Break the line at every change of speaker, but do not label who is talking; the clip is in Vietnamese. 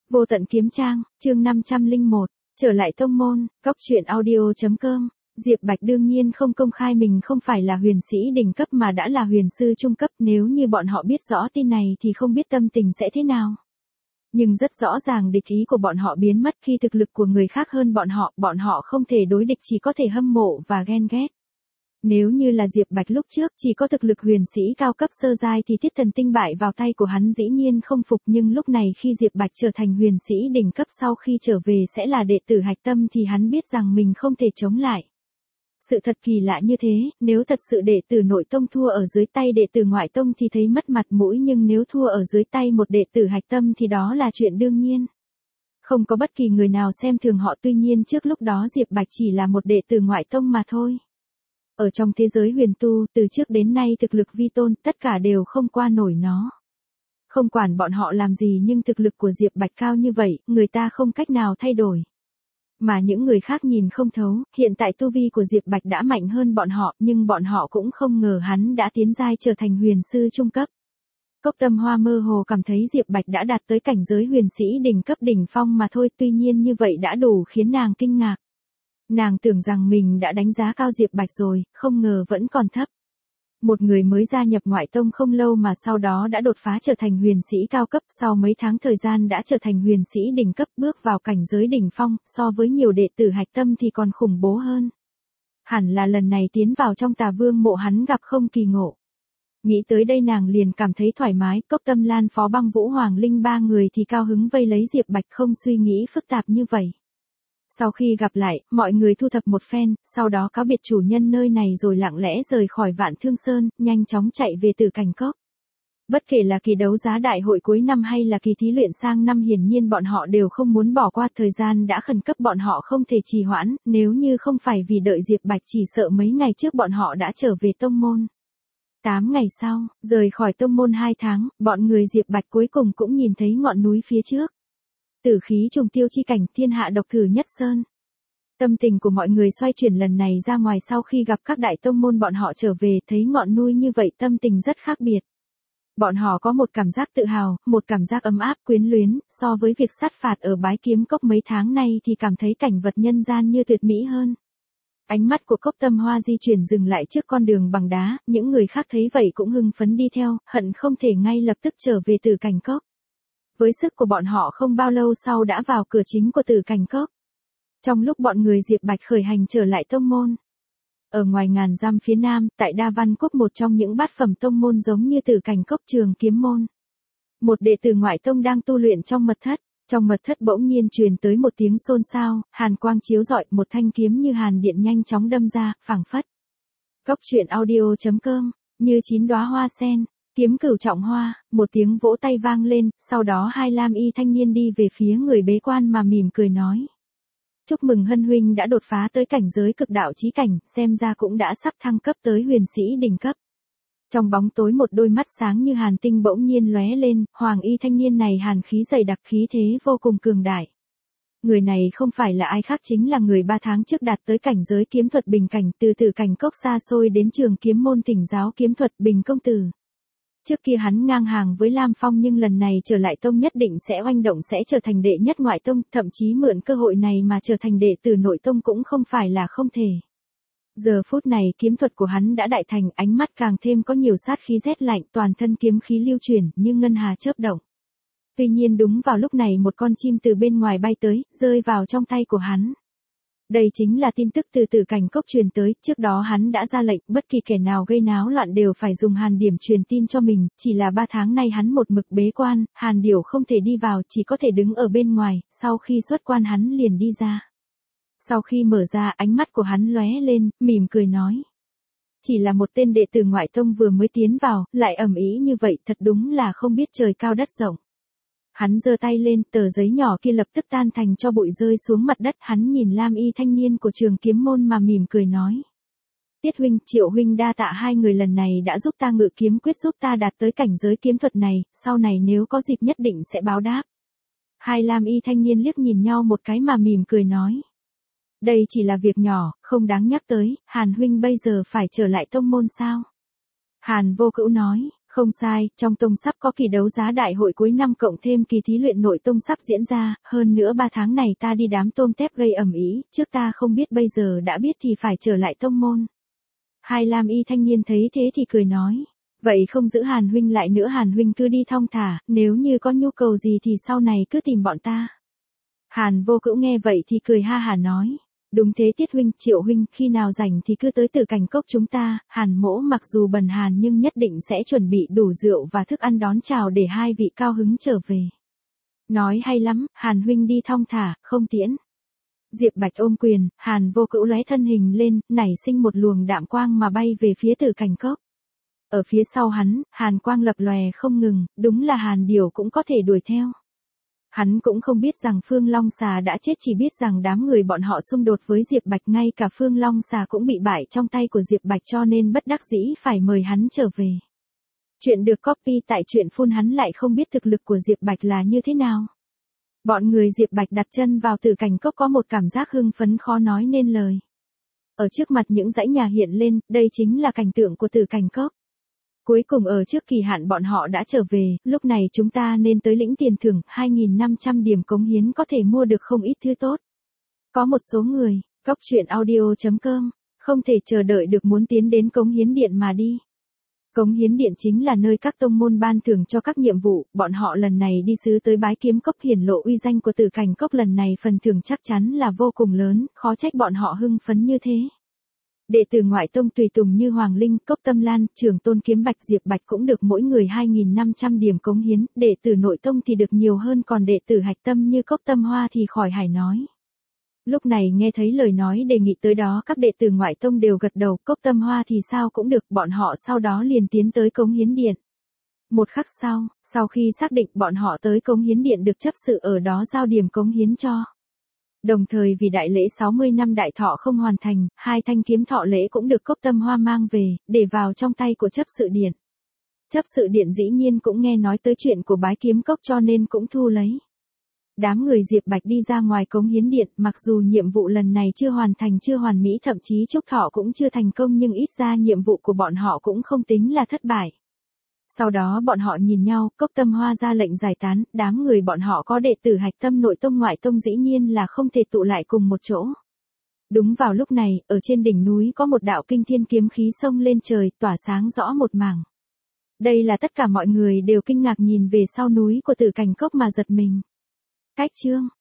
Vô tận kiếm trang, chương 501, trở lại tông môn, góc truyện audio.com. Diệp Bạch đương nhiên không công khai mình không phải là huyền sĩ đỉnh cấp mà đã là huyền sư trung cấp, nếu như bọn họ biết rõ tin này thì không biết tâm tình sẽ thế nào. Nhưng rất rõ ràng địch ý của bọn họ biến mất khi thực lực của người khác hơn bọn họ không thể đối địch, chỉ có thể hâm mộ và ghen ghét. Nếu như là Diệp Bạch lúc trước chỉ có thực lực huyền sĩ cao cấp sơ giai thì Thiết Thần Tinh bại vào tay của hắn dĩ nhiên không phục, nhưng lúc này khi Diệp Bạch trở thành huyền sĩ đỉnh cấp sau khi trở về sẽ là đệ tử hạch tâm thì hắn biết rằng mình không thể chống lại. Sự thật kỳ lạ như thế, nếu thật sự đệ tử nội tông thua ở dưới tay đệ tử ngoại tông thì thấy mất mặt mũi, nhưng nếu thua ở dưới tay một đệ tử hạch tâm thì đó là chuyện đương nhiên. Không có bất kỳ người nào xem thường họ, tuy nhiên trước lúc đó Diệp Bạch chỉ là một đệ tử ngoại tông mà thôi. Ở trong thế giới huyền tu, từ trước đến nay thực lực vi tôn, tất cả đều không qua nổi nó. Không quản bọn họ làm gì nhưng thực lực của Diệp Bạch cao như vậy, người ta không cách nào thay đổi. Mà những người khác nhìn không thấu, hiện tại tu vi của Diệp Bạch đã mạnh hơn bọn họ, nhưng bọn họ cũng không ngờ hắn đã tiến giai trở thành huyền sư trung cấp. Cốc Tâm Hoa mơ hồ cảm thấy Diệp Bạch đã đạt tới cảnh giới huyền sĩ đỉnh cấp đỉnh phong mà thôi, tuy nhiên như vậy đã đủ khiến nàng kinh ngạc. Nàng tưởng rằng mình đã đánh giá cao Diệp Bạch rồi, không ngờ vẫn còn thấp. Một người mới gia nhập ngoại tông không lâu mà sau đó đã đột phá trở thành huyền sĩ cao cấp, sau mấy tháng thời gian đã trở thành huyền sĩ đỉnh cấp, bước vào cảnh giới đỉnh phong, so với nhiều đệ tử hạch tâm thì còn khủng bố hơn. Hẳn là lần này tiến vào trong Tà Vương mộ hắn gặp không kỳ ngộ. Nghĩ tới đây nàng liền cảm thấy thoải mái, Cốc Tâm Lan, Phó Băng Vũ, Hoàng Linh ba người thì cao hứng vây lấy Diệp Bạch, không suy nghĩ phức tạp như vậy. Sau khi gặp lại, mọi người thu thập một phen, sau đó cáo biệt chủ nhân nơi này rồi lặng lẽ rời khỏi Vạn Thương Sơn, nhanh chóng chạy về Tử Cảnh Cốc. Bất kể là kỳ đấu giá đại hội cuối năm hay là kỳ thí luyện sang năm, hiển nhiên bọn họ đều không muốn bỏ qua, thời gian đã khẩn cấp, bọn họ không thể trì hoãn, nếu như không phải vì đợi Diệp Bạch chỉ sợ mấy ngày trước bọn họ đã trở về tông môn. 8 ngày sau, rời khỏi tông môn 2 tháng, bọn người Diệp Bạch cuối cùng cũng nhìn thấy ngọn núi phía trước. Tử khí trùng tiêu chi cảnh, thiên hạ độc thử nhất sơn. Tâm tình của mọi người xoay chuyển lần này ra ngoài sau khi gặp các đại tông môn bọn họ trở về, thấy ngọn núi như vậy tâm tình rất khác biệt. Bọn họ có một cảm giác tự hào, một cảm giác ấm áp quyến luyến, so với việc sát phạt ở Bái Kiếm Cốc mấy tháng nay thì cảm thấy cảnh vật nhân gian như tuyệt mỹ hơn. Ánh mắt của Cốc Tâm Hoa di chuyển dừng lại trước con đường bằng đá, những người khác thấy vậy cũng hưng phấn đi theo, hận không thể ngay lập tức trở về Tử Cảnh Cốc. Với sức của bọn họ không bao lâu sau đã vào cửa chính của Tử Cảnh Cốc. Trong lúc bọn người Diệp Bạch khởi hành trở lại tông môn. Ở ngoài ngàn dặm phía nam, tại Đa Văn Cốc, một trong những bát phẩm tông môn giống như Tử Cảnh Cốc, Trường Kiếm môn. Một đệ tử ngoại tông đang tu luyện trong mật thất. Trong mật thất bỗng nhiên truyền tới một tiếng xôn xao, hàn quang chiếu rọi, một thanh kiếm như hàn điện nhanh chóng đâm ra, phảng phất. Góc truyện audio.com, như 9 đóa hoa sen. Kiếm cửu trọng hoa, một tiếng vỗ tay vang lên, sau đó hai lam y thanh niên đi về phía người bế quan mà mỉm cười nói. Chúc mừng Hân huynh đã đột phá tới cảnh giới cực đạo chí cảnh, xem ra cũng đã sắp thăng cấp tới huyền sĩ đỉnh cấp. Trong bóng tối một đôi mắt sáng như hàn tinh bỗng nhiên lóe lên, hoàng y thanh niên này hàn khí dày đặc, khí thế vô cùng cường đại. Người này không phải là ai khác chính là người 3 tháng trước đạt tới cảnh giới kiếm thuật bình cảnh, từ Tử Cảnh Cốc xa xôi đến Trường Kiếm môn thỉnh giáo kiếm thuật, Bình công tử. Trước kia hắn ngang hàng với Lam Phong nhưng lần này trở lại tông nhất định sẽ oanh động, sẽ trở thành đệ nhất ngoại tông, thậm chí mượn cơ hội này mà trở thành đệ tử nội tông cũng không phải là không thể. Giờ phút này kiếm thuật của hắn đã đại thành, ánh mắt càng thêm có nhiều sát khí rét lạnh, toàn thân kiếm khí lưu chuyển như ngân hà chớp động. Tuy nhiên đúng vào lúc này một con chim từ bên ngoài bay tới, rơi vào trong tay của hắn. Đây chính là tin tức từ Tử Cảnh Cốc truyền tới, trước đó hắn đã ra lệnh, bất kỳ kẻ nào gây náo loạn đều phải dùng hàn điểm truyền tin cho mình, chỉ là 3 tháng nay hắn một mực bế quan, hàn điểu không thể đi vào, chỉ có thể đứng ở bên ngoài, sau khi xuất quan hắn liền đi ra. Sau khi mở ra, ánh mắt của hắn lóe lên, mỉm cười nói. Chỉ là một tên đệ tử ngoại tông vừa mới tiến vào, lại ầm ĩ như vậy, thật đúng là không biết trời cao đất rộng. Hắn giơ tay lên, tờ giấy nhỏ kia lập tức tan thành cho bụi rơi xuống mặt đất, hắn nhìn lam y thanh niên của Trường Kiếm môn mà mỉm cười nói. Tiết huynh, Triệu huynh đa tạ hai người lần này đã giúp ta ngự kiếm quyết, giúp ta đạt tới cảnh giới kiếm thuật này, sau này nếu có dịp nhất định sẽ báo đáp. Hai lam y thanh niên liếc nhìn nhau một cái mà mỉm cười nói. Đây chỉ là việc nhỏ, không đáng nhắc tới, Hàn huynh bây giờ phải trở lại tông môn sao? Hàn Vô Cữu nói, Không sai, trong tông sắp có kỳ đấu giá đại hội cuối năm cộng thêm kỳ thí luyện nội tông sắp diễn ra, hơn nữa 3 tháng này ta đi đám tôm tép gây ầm ĩ, trước ta không biết bây giờ đã biết thì phải trở lại tông môn. Hai lam y thanh niên thấy thế thì cười nói, vậy không giữ Hàn huynh lại nữa, Hàn huynh cứ đi thong thả, nếu như có nhu cầu gì thì sau này cứ tìm bọn ta. Hàn Vô Cữu nghe vậy thì cười ha hả nói, đúng thế Tiết huynh, Triệu huynh, khi nào rảnh thì cứ tới Tử Cảnh Cốc chúng ta, Hàn mỗ mặc dù bần hàn nhưng nhất định sẽ chuẩn bị đủ rượu và thức ăn đón chào để hai vị cao hứng trở về. Nói hay lắm, Hàn huynh đi thong thả, không tiễn. Diệp Bạch ôm quyền, Hàn Vô Cữu lóe thân hình lên, nảy sinh một luồng đạm quang mà bay về phía Tử Cảnh Cốc. Ở phía sau hắn, Hàn quang lập lòe không ngừng, đúng là Hàn Điểu cũng có thể đuổi theo. Hắn cũng không biết rằng Phương Long Xà đã chết, chỉ biết rằng đám người bọn họ xung đột với Diệp Bạch, ngay cả Phương Long Xà cũng bị bại trong tay của Diệp Bạch, cho nên bất đắc dĩ phải mời hắn trở về. Chuyện được copy tại truyện phun, hắn lại không biết thực lực của Diệp Bạch là như thế nào. Bọn người Diệp Bạch đặt chân vào Tử Cảnh Cốc có một cảm giác hưng phấn khó nói nên lời. Ở trước mặt những dãy nhà hiện lên, đây chính là cảnh tượng của Tử Cảnh Cốc. Cuối cùng ở trước kỳ hạn bọn họ đã trở về, lúc này chúng ta nên tới lĩnh tiền thưởng, 2.500 điểm cống hiến có thể mua được không ít thứ tốt. Có một số người, coctruyện.audio.com, không thể chờ đợi được muốn tiến đến cống hiến điện mà đi. Cống hiến điện chính là nơi các tông môn ban thưởng cho các nhiệm vụ, bọn họ lần này đi sứ tới Bái Kiếm Cốc hiển lộ uy danh của Tử Cảnh Cốc lần này, phần thưởng chắc chắn là vô cùng lớn, khó trách bọn họ hưng phấn như thế. Đệ tử ngoại tông tùy tùng như Hoàng Linh, Cốc Tâm Lan, Trưởng Tôn Kiếm Bạch, Diệp Bạch cũng được mỗi người 2.500 điểm cống hiến, đệ tử nội tông thì được nhiều hơn, còn đệ tử hạch tâm như Cốc Tâm Hoa thì khỏi hài nói. Lúc này nghe thấy lời nói đề nghị tới đó, các đệ tử ngoại tông đều gật đầu, Cốc Tâm Hoa thì sao cũng được, bọn họ sau đó liền tiến tới cống hiến điện. Một khắc sau khi xác định bọn họ tới cống hiến điện được chấp sự ở đó giao điểm cống hiến cho. Đồng thời vì đại lễ 60 năm đại thọ không hoàn thành, 2 thanh kiếm thọ lễ cũng được Cốc Tâm Hoa mang về, để vào trong tay của chấp sự điện. Chấp sự điện dĩ nhiên cũng nghe nói tới chuyện của Bái Kiếm Cốc cho nên cũng thu lấy. Đám người Diệp Bạch đi ra ngoài cống hiến điện, mặc dù nhiệm vụ lần này chưa hoàn thành, chưa hoàn mỹ, thậm chí chúc thọ cũng chưa thành công, nhưng ít ra nhiệm vụ của bọn họ cũng không tính là thất bại. Sau đó bọn họ nhìn nhau, Cốc Tâm Hoa ra lệnh giải tán, đám người bọn họ có đệ tử hạch tâm nội tông ngoại tông dĩ nhiên là không thể tụ lại cùng một chỗ. Đúng vào lúc này, ở trên đỉnh núi có một đạo kinh thiên kiếm khí xông lên trời, tỏa sáng rõ một mảng. Đây là tất cả mọi người đều kinh ngạc nhìn về sau núi của Tử Cảnh Cốc mà giật mình. Cách chương